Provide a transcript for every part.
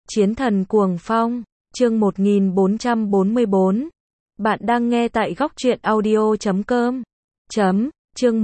Chiến thần cuồng phong, chương 1444. Bạn đang nghe tại góc truyện audio.com. Chương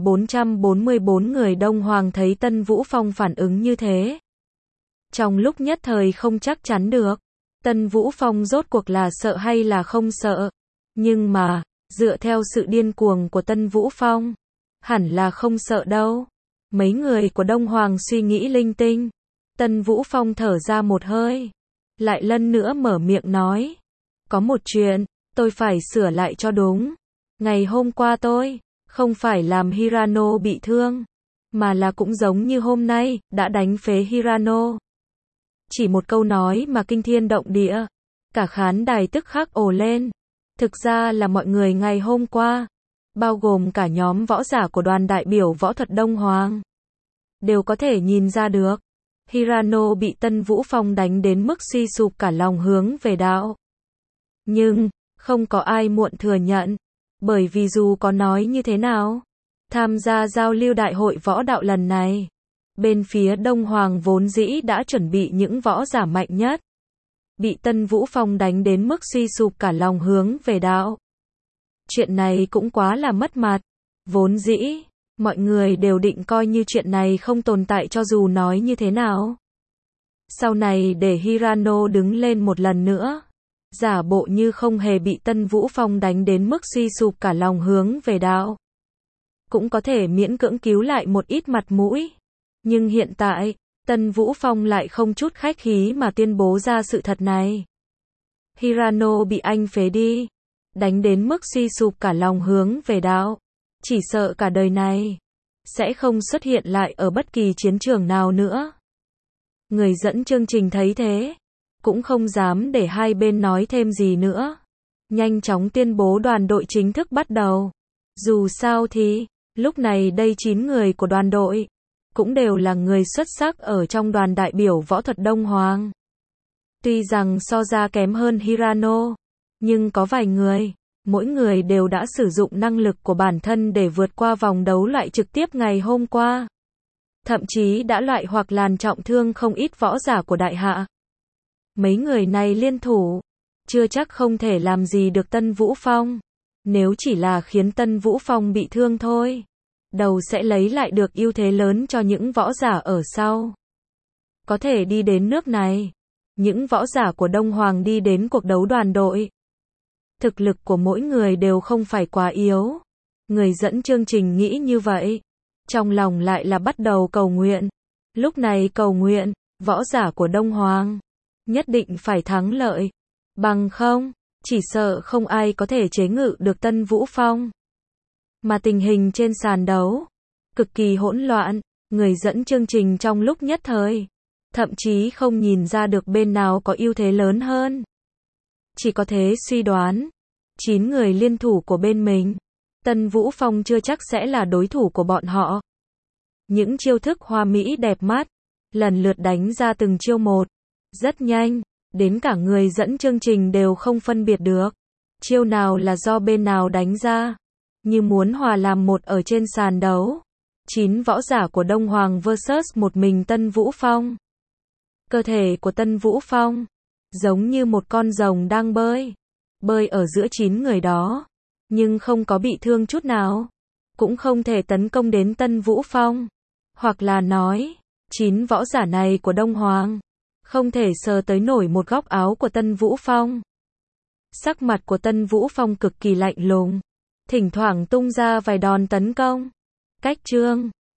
1444 người Đông Hoàng thấy Tân Vũ Phong phản ứng như thế. Trong lúc nhất thời không chắc chắn được, Tân Vũ Phong rốt cuộc là sợ hay là không sợ. Nhưng mà, dựa theo sự điên cuồng của Tân Vũ Phong, hẳn là không sợ đâu. Mấy người của Đông Hoàng suy nghĩ linh tinh. Tân Vũ Phong thở ra một hơi, lại lần nữa mở miệng nói. Có một chuyện, tôi phải sửa lại cho đúng. Ngày hôm qua tôi, không phải làm Hirano bị thương, mà là cũng giống như hôm nay, đã đánh phế Hirano. Chỉ một câu nói mà kinh thiên động địa. Cả khán đài tức khắc ồ lên. Thực ra là mọi người ngày hôm qua, bao gồm cả nhóm võ giả của đoàn đại biểu võ thuật Đông Hoàng, đều có thể nhìn ra được. Hirano bị Tân Vũ Phong đánh đến mức suy sụp cả lòng hướng về đạo. Nhưng, không có ai muộn thừa nhận. Bởi vì dù có nói như thế nào, tham gia giao lưu đại hội võ đạo lần này, bên phía Đông Hoàng vốn dĩ đã chuẩn bị những võ giả mạnh nhất. Bị Tân Vũ Phong đánh đến mức suy sụp cả lòng hướng về đạo. Chuyện này cũng quá là mất mặt. Vốn dĩ, mọi người đều định coi như chuyện này không tồn tại cho dù nói như thế nào. Sau này để Hirano đứng lên một lần nữa, giả bộ như không hề bị Tân Vũ Phong đánh đến mức suy sụp cả lòng hướng về đạo. Cũng có thể miễn cưỡng cứu lại một ít mặt mũi. Nhưng hiện tại, Tân Vũ Phong lại không chút khách khí mà tuyên bố ra sự thật này. Hirano bị anh phế đi, đánh đến mức suy sụp cả lòng hướng về đạo. Chỉ sợ cả đời này sẽ không xuất hiện lại ở bất kỳ chiến trường nào nữa. Người dẫn chương trình thấy thế, cũng không dám để hai bên nói thêm gì nữa. Nhanh chóng tuyên bố đoàn đội chính thức bắt đầu. Dù sao thì, lúc này đây 9 người của đoàn đội, cũng đều là người xuất sắc ở trong đoàn đại biểu võ thuật Đông Hoàng. Tuy rằng so ra kém hơn Hirano, nhưng có vài người, mỗi người đều đã sử dụng năng lực của bản thân để vượt qua vòng đấu loại trực tiếp ngày hôm qua. Thậm chí đã loại hoặc làm trọng thương không ít võ giả của đại hạ. Mấy người này liên thủ, chưa chắc không thể làm gì được Tân Vũ Phong. Nếu chỉ là khiến Tân Vũ Phong bị thương thôi, đầu sẽ lấy lại được ưu thế lớn cho những võ giả ở sau. Có thể đi đến nước này, những võ giả của Đông Hoàng đi đến cuộc đấu đoàn đội. Thực lực của mỗi người đều không phải quá yếu. Người dẫn chương trình nghĩ như vậy. Trong lòng lại là bắt đầu cầu nguyện. Lúc này cầu nguyện, võ giả của Đông Hoàng nhất định phải thắng lợi. Bằng không, chỉ sợ không ai có thể chế ngự được Tân Vũ Phong. Mà tình hình trên sàn đấu cực kỳ hỗn loạn. Người dẫn chương trình trong lúc nhất thời thậm chí không nhìn ra được bên nào có ưu thế lớn hơn. Chỉ có thể suy đoán 9 người liên thủ của bên mình, Tân Vũ Phong chưa chắc sẽ là đối thủ của bọn họ. Những chiêu thức hoa mỹ đẹp mắt, lần lượt đánh ra từng chiêu một. Rất nhanh, đến cả người dẫn chương trình đều không phân biệt được chiêu nào là do bên nào đánh ra. Như muốn hòa làm một ở trên sàn đấu. 9 võ giả của Đông Hoàng vs một mình Tân Vũ Phong. Cơ thể của Tân Vũ Phong giống như một con rồng đang bơi ở giữa 9 người đó, nhưng không có bị thương chút nào, cũng không thể tấn công đến Tân Vũ Phong. Hoặc là nói, 9 võ giả này của Đông Hoàng không thể sờ tới nổi một góc áo của Tân Vũ Phong. Sắc mặt của Tân Vũ Phong cực kỳ lạnh lùng, thỉnh thoảng tung ra vài đòn tấn công. Cách chương